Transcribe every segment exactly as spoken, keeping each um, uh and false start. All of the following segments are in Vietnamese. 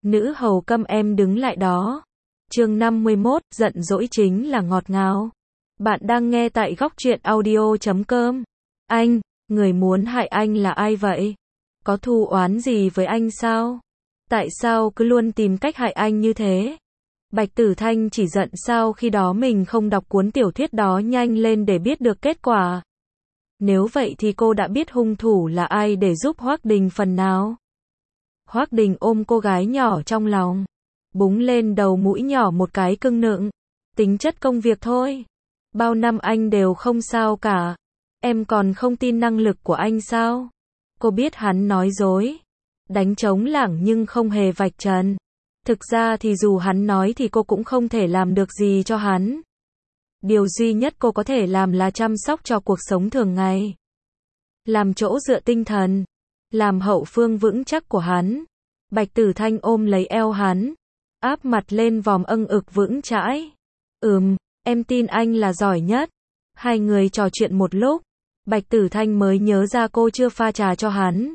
Nữ hầu câm em đứng lại đó. Chương năm mươi mốt, giận dỗi chính là ngọt ngào. Bạn đang nghe tại góc truyện audio chấm com. Anh, người muốn hại anh là ai vậy? Có thù oán gì với anh sao? Tại sao cứ luôn tìm cách hại anh như thế? Bạch Tử Thanh chỉ giận sao khi đó mình không đọc cuốn tiểu thuyết đó nhanh lên để biết được kết quả. Nếu vậy thì cô đã biết hung thủ là ai để giúp Hoắc Đình phần nào. Hoắc Đình ôm cô gái nhỏ trong lòng, búng lên đầu mũi nhỏ một cái cưng nựng. Tính chất công việc thôi. Bao năm anh đều không sao cả. Em còn không tin năng lực của anh sao? Cô biết hắn nói dối, đánh trống lảng nhưng không hề vạch trần. Thực ra thì dù hắn nói thì cô cũng không thể làm được gì cho hắn. Điều duy nhất cô có thể làm là chăm sóc cho cuộc sống thường ngày, làm chỗ dựa tinh thần, làm hậu phương vững chắc của hắn. Bạch Tử Thanh ôm lấy eo hắn, áp mặt lên vòm âng ực vững chãi. Ừm, em tin anh là giỏi nhất. Hai người trò chuyện một lúc, Bạch Tử Thanh mới nhớ ra cô chưa pha trà cho hắn.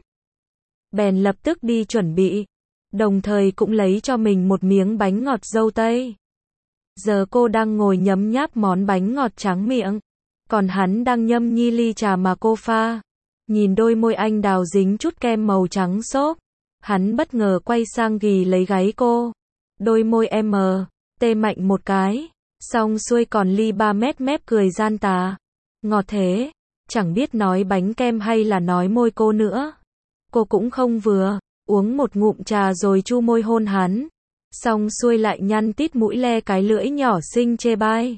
Bèn lập tức đi chuẩn bị, đồng thời cũng lấy cho mình một miếng bánh ngọt dâu tây. Giờ cô đang ngồi nhấm nháp món bánh ngọt tráng miệng, còn hắn đang nhâm nhi ly trà mà cô pha. Nhìn đôi môi anh đào dính chút kem màu trắng xốp, hắn bất ngờ quay sang ghì lấy gáy cô. Đôi môi em tê mạnh một cái, xong xuôi còn ly ba mét mép cười gian tà. Ngọt thế, chẳng biết nói bánh kem hay là nói môi cô nữa. Cô cũng không vừa, uống một ngụm trà rồi chu môi hôn hắn. Xong xuôi lại nhăn tít mũi le cái lưỡi nhỏ xinh chê bai.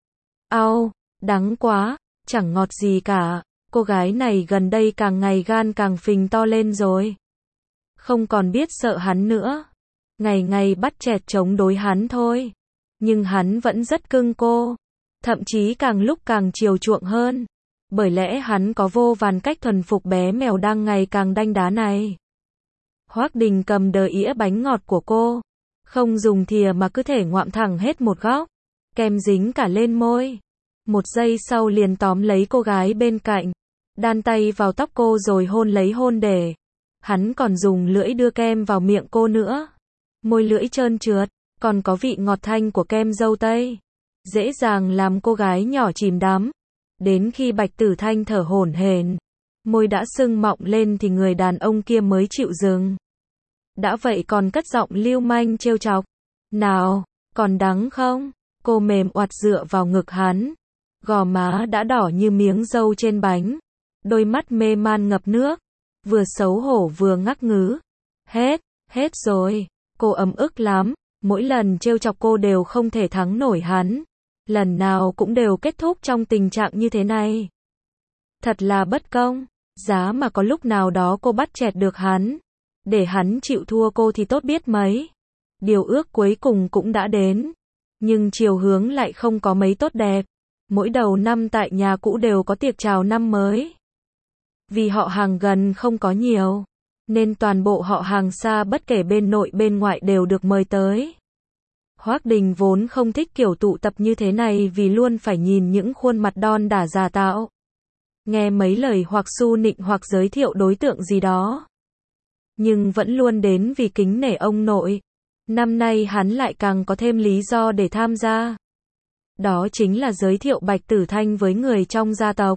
Au, đắng quá, chẳng ngọt gì cả. Cô gái này gần đây càng ngày gan càng phình to lên rồi. Không còn biết sợ hắn nữa. Ngày ngày bắt chẹt chống đối hắn thôi. Nhưng hắn vẫn rất cưng cô. Thậm chí càng lúc càng chiều chuộng hơn. Bởi lẽ hắn có vô vàn cách thuần phục bé mèo đang ngày càng đanh đá này. Hoắc Đình cầm đờ ĩa bánh ngọt của cô. Không dùng thìa mà cứ thể ngoạm thẳng hết một góc. Kem dính cả lên môi. Một giây sau liền tóm lấy cô gái bên cạnh. Đan tay vào tóc cô rồi hôn lấy hôn để. Hắn còn dùng lưỡi đưa kem vào miệng cô nữa. Môi lưỡi trơn trượt, còn có vị ngọt thanh của kem dâu tây. Dễ dàng làm cô gái nhỏ chìm đắm. Đến khi Bạch Tử Thanh thở hổn hển, môi đã sưng mọng lên thì người đàn ông kia mới chịu dừng. Đã vậy còn cất giọng lưu manh trêu chọc. Nào, còn đắng không? Cô mềm oặt dựa vào ngực hắn. Gò má đã đỏ như miếng dâu trên bánh. Đôi mắt mê man ngập nước. Vừa xấu hổ vừa ngắc ngứ. Hết, hết rồi. Cô ấm ức lắm. Mỗi lần trêu chọc cô đều không thể thắng nổi hắn. Lần nào cũng đều kết thúc trong tình trạng như thế này. Thật là bất công. Giá mà có lúc nào đó cô bắt chẹt được hắn, để hắn chịu thua cô thì tốt biết mấy. Điều ước cuối cùng cũng đã đến. Nhưng chiều hướng lại không có mấy tốt đẹp. Mỗi đầu năm tại nhà cũ đều có tiệc chào năm mới. Vì họ hàng gần không có nhiều, nên toàn bộ họ hàng xa bất kể bên nội bên ngoại đều được mời tới. Hoắc Đình vốn không thích kiểu tụ tập như thế này vì luôn phải nhìn những khuôn mặt đon đả giả tạo. Nghe mấy lời hoặc su nịnh hoặc giới thiệu đối tượng gì đó. Nhưng vẫn luôn đến vì kính nể ông nội. Năm nay hắn lại càng có thêm lý do để tham gia. Đó chính là giới thiệu Bạch Tử Thanh với người trong gia tộc.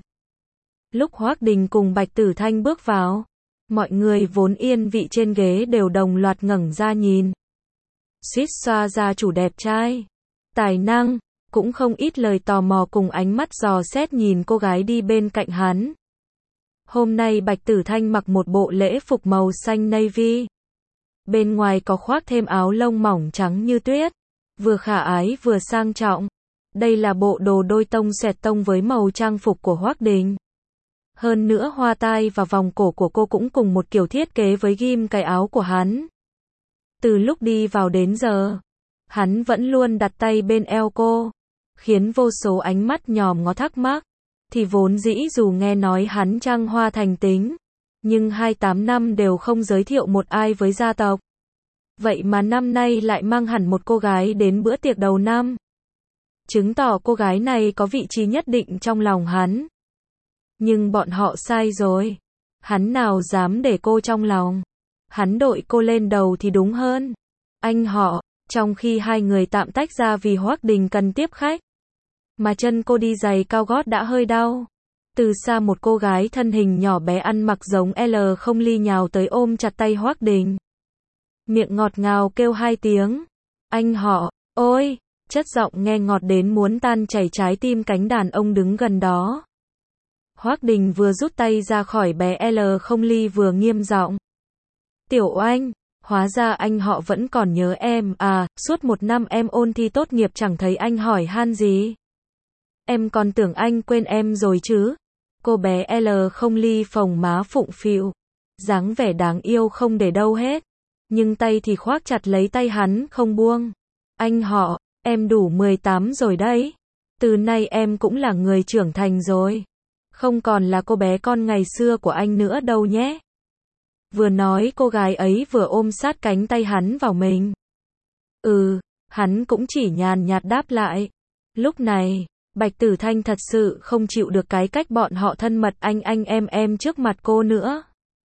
Lúc Hoắc Đình cùng Bạch Tử Thanh bước vào, mọi người vốn yên vị trên ghế đều đồng loạt ngẩng ra nhìn. Suýt xoa gia chủ đẹp trai, tài năng, cũng không ít lời tò mò cùng ánh mắt dò xét nhìn cô gái đi bên cạnh hắn. Hôm nay Bạch Tử Thanh mặc một bộ lễ phục màu xanh navy. Bên ngoài có khoác thêm áo lông mỏng trắng như tuyết, vừa khả ái vừa sang trọng. Đây là bộ đồ đôi tông xẹt tông với màu trang phục của Hoắc Đình. Hơn nữa hoa tai và vòng cổ của cô cũng cùng một kiểu thiết kế với ghim cái áo của hắn. Từ lúc đi vào đến giờ, hắn vẫn luôn đặt tay bên eo cô, khiến vô số ánh mắt nhòm ngó thắc mắc. Thì vốn dĩ dù nghe nói hắn trăng hoa thành tính, nhưng hai mươi tám năm đều không giới thiệu một ai với gia tộc. Vậy mà năm nay lại mang hẳn một cô gái đến bữa tiệc đầu năm. Chứng tỏ cô gái này có vị trí nhất định trong lòng hắn. Nhưng bọn họ sai rồi. Hắn nào dám để cô trong lòng. Hắn đội cô lên đầu thì đúng hơn. anh họ, trong khi hai người tạm tách ra vì Hoắc Đình cần tiếp khách. Mà chân cô đi giày cao gót đã hơi đau. Từ xa một cô gái thân hình nhỏ bé ăn mặc giống L không ly nhào tới ôm chặt tay Hoắc Đình. Miệng ngọt ngào kêu hai tiếng. Anh họ, ôi, chất giọng nghe ngọt đến muốn tan chảy trái tim cánh đàn ông đứng gần đó. Hoắc Đình vừa rút tay ra khỏi bé L không ly vừa nghiêm giọng. Tiểu Oanh, hóa ra anh họ vẫn còn nhớ em à, suốt một năm em ôn thi tốt nghiệp chẳng thấy anh hỏi han gì. Em còn tưởng anh quên em rồi chứ. Cô bé L không ly phồng má phụng phịu, dáng vẻ đáng yêu không để đâu hết. Nhưng tay thì khoác chặt lấy tay hắn không buông. Anh họ, em đủ mười tám rồi đấy. Từ nay em cũng là người trưởng thành rồi. Không còn là cô bé con ngày xưa của anh nữa đâu nhé. Vừa nói cô gái ấy vừa ôm sát cánh tay hắn vào mình. Ừ, hắn cũng chỉ nhàn nhạt đáp lại. Lúc này, Bạch Tử Thanh thật sự không chịu được cái cách bọn họ thân mật anh anh em em trước mặt cô nữa.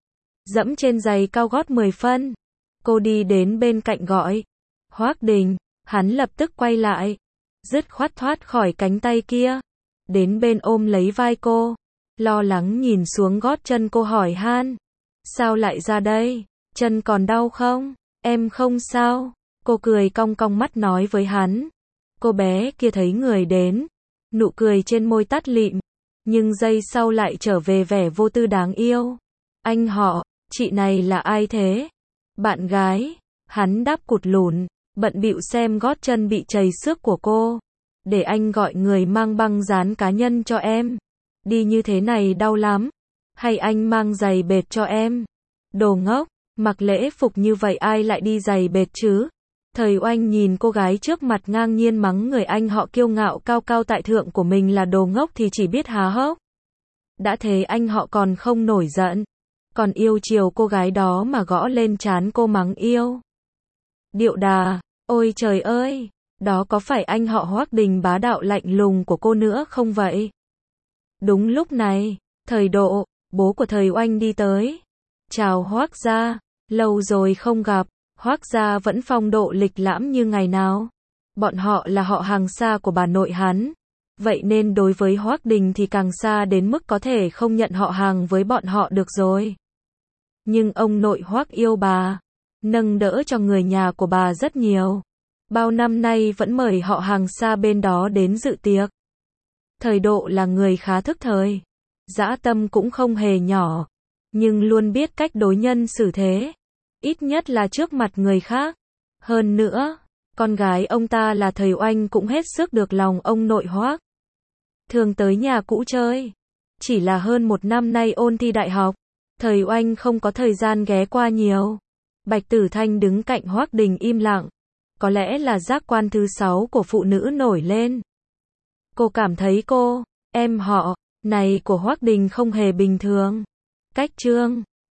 Dẫm trên giày cao gót mười phân. Cô đi đến bên cạnh gọi. Hoắc Đình, hắn lập tức quay lại. Dứt khoát thoát khỏi cánh tay kia. Đến bên ôm lấy vai cô. Lo lắng nhìn xuống gót chân cô hỏi han. Sao lại ra đây? Chân còn đau không? Em không sao. Cô cười cong cong mắt nói với hắn. Cô bé kia thấy người đến. Nụ cười trên môi tắt lịm. Nhưng giây sau lại trở về vẻ vô tư đáng yêu. Anh họ, chị này là ai thế? Bạn gái. Hắn đáp cụt lùn, bận bịu xem gót chân bị trầy xước của cô. Để anh gọi người mang băng dán cá nhân cho em. Đi như thế này đau lắm. Hay anh mang giày bệt cho em? Đồ ngốc, mặc lễ phục như vậy ai lại đi giày bệt chứ? Thời Oanh nhìn cô gái trước mặt ngang nhiên mắng người anh họ kiêu ngạo cao cao tại thượng của mình là đồ ngốc thì chỉ biết há hốc. Đã thế anh họ còn không nổi giận. Còn yêu chiều cô gái đó mà gõ lên trán cô mắng yêu. Điệu đà, ôi trời ơi, đó có phải anh họ Hoắc Đình bá đạo lạnh lùng của cô nữa không vậy? Đúng lúc này, Thời Độ, bố của Thời Oanh đi tới. Chào Hoắc gia, lâu rồi không gặp. Hoắc gia vẫn phong độ lịch lãm như ngày nào. Bọn họ là họ hàng xa của bà nội hắn. Vậy nên đối với Hoắc Đình thì càng xa đến mức có thể không nhận họ hàng với bọn họ được rồi. Nhưng ông nội Hoắc yêu bà, nâng đỡ cho người nhà của bà rất nhiều. Bao năm nay vẫn mời họ hàng xa bên đó đến dự tiệc. Thời Độ là người khá thức thời. Dã tâm cũng không hề nhỏ. Nhưng luôn biết cách đối nhân xử thế. Ít nhất là trước mặt người khác. Hơn nữa, con gái ông ta là Thời Oanh cũng hết sức được lòng ông nội Hoắc. Thường tới nhà cũ chơi. Chỉ là hơn một năm nay ôn thi đại học. Thời Oanh không có thời gian ghé qua nhiều. Bạch Tử Thanh đứng cạnh Hoắc Đình im lặng. Có lẽ là giác quan thứ sáu của phụ nữ nổi lên. Cô cảm thấy cô, em họ, này của Hoắc Đình không hề bình thường. Cách trương.